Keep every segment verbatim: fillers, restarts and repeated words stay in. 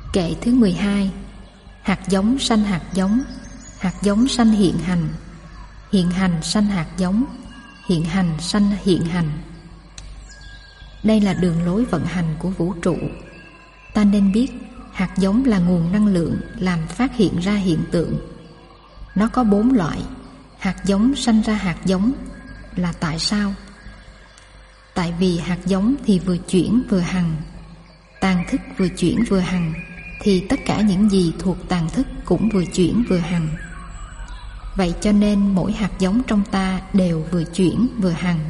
Kệ thứ mười hai. Hạt giống sanh hạt giống, hạt giống sanh hiện hành, hiện hành sanh hạt giống, hiện hành sanh hiện hành. Đây là đường lối vận hành của vũ trụ. Ta nên biết hạt giống là nguồn năng lượng làm phát hiện ra hiện tượng. Nó có bốn loại. Hạt giống sanh ra hạt giống là tại sao? Tại vì hạt giống thì vừa chuyển vừa hằng, tàn thức vừa chuyển vừa hằng, thì tất cả những gì thuộc tàn thức cũng vừa chuyển vừa hằng. Vậy cho nên mỗi hạt giống trong ta đều vừa chuyển vừa hằng.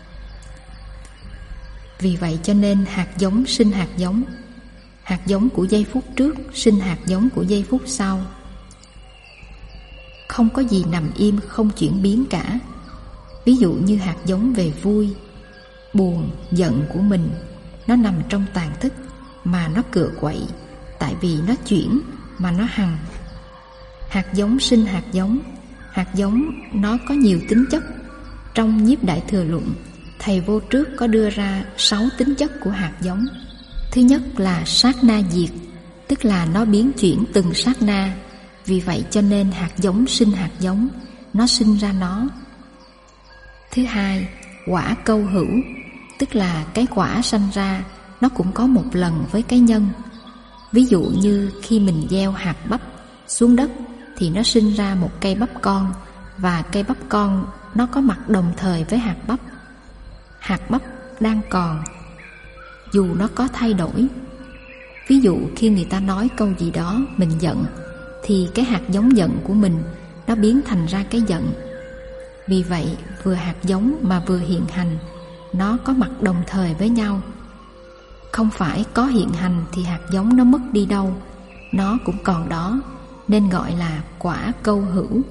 Vì vậy cho nên hạt giống sinh hạt giống. Hạt giống của giây phút trước sinh hạt giống của giây phút sau. Không có gì nằm im không chuyển biến cả. Ví dụ như hạt giống về vui, buồn, giận của mình, nó nằm trong tàn thức mà nó cựa quậy, tại vì nó chuyển mà nó hằng. Hạt giống sinh hạt giống. Hạt giống nó có nhiều tính chất. Trong Nhiếp Đại Thừa Luận, thầy vô trước có đưa ra sáu tính chất của hạt giống. Thứ nhất là sát na diệt, tức là nó biến chuyển từng sát na. Vì vậy cho nên hạt giống sinh hạt giống, nó sinh ra nó. Thứ hai, quả câu hữu, tức là cái quả sanh ra nó cũng có một lần với cái nhân. Ví dụ như khi mình gieo hạt bắp xuống đất thì nó sinh ra một cây bắp con, và cây bắp con nó có mặt đồng thời với hạt bắp. Hạt bắp đang còn, dù nó có thay đổi. Ví dụ khi người ta nói câu gì đó mình giận, thì cái hạt giống giận của mình nó biến thành ra cái giận. Vì vậy vừa hạt giống mà vừa hiện hành, nó có mặt đồng thời với nhau. Không phải có hiện hành thì hạt giống nó mất đi đâu, nó cũng còn đó, nên gọi là quả câu hữu.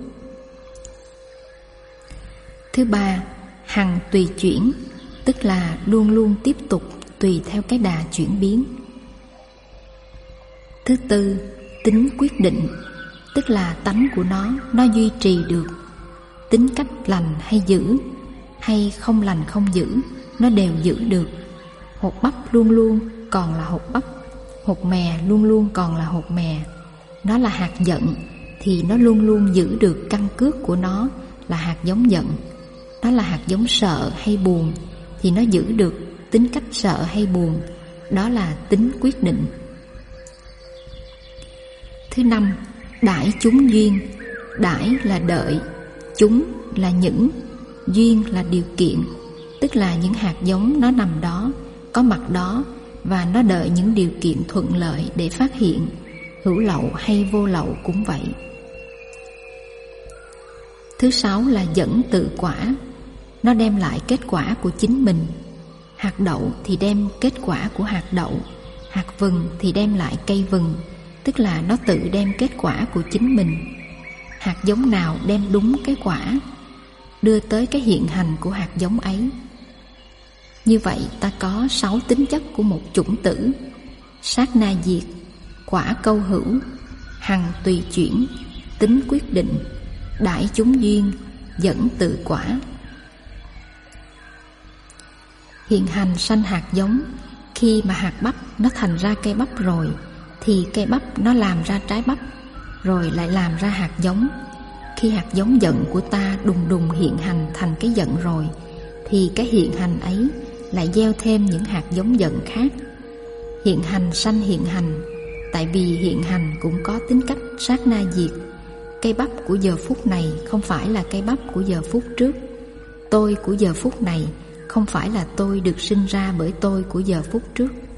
Thứ ba, hằng tùy chuyển, tức là luôn luôn tiếp tục tùy theo cái đà chuyển biến. Thứ tư, tính quyết định, tức là tánh của nó, nó duy trì được. Tính cách lành hay dữ, hay không lành không dữ, nó đều giữ được. Hột bắp luôn luôn còn là hột bắp, hột mè luôn luôn còn là hột mè. Nó là hạt giận thì nó luôn luôn giữ được căn cước của nó là hạt giống giận. Nó là hạt giống sợ hay buồn thì nó giữ được tính cách sợ hay buồn. Đó là tính quyết định. Thứ năm, đãi chúng duyên. Đãi là đợi, chúng là những, duyên là điều kiện, tức là những hạt giống nó nằm đó, có mặt đó, và nó đợi những điều kiện thuận lợi để phát hiện. Hữu lậu hay vô lậu cũng vậy. Thứ sáu là dẫn tự quả. Nó đem lại kết quả của chính mình. Hạt đậu thì đem kết quả của hạt đậu, hạt vừng thì đem lại cây vừng, tức là nó tự đem kết quả của chính mình. Hạt giống nào đem đúng cái quả, đưa tới cái hiện hành của hạt giống ấy. Như vậy ta có sáu tính chất của một chủng tử: sát na diệt, quả câu hữu, hằng tùy chuyển, tính quyết định, đãi chúng duyên, dẫn tự quả. Hiện hành sanh hạt giống. Khi mà hạt bắp nó thành ra cây bắp rồi, thì cây bắp nó làm ra trái bắp, rồi lại làm ra hạt giống. Khi hạt giống giận của ta đùng đùng hiện hành thành cái giận rồi, thì cái hiện hành ấy lại gieo thêm những hạt giống giận khác. Hiện hành sanh hiện hành. Tại vì hiện hành cũng có tính cách sát na diệt. Cây bắp của giờ phút này không phải là cây bắp của giờ phút trước. Tôi của giờ phút này không phải là tôi được sinh ra bởi tôi của giờ phút trước.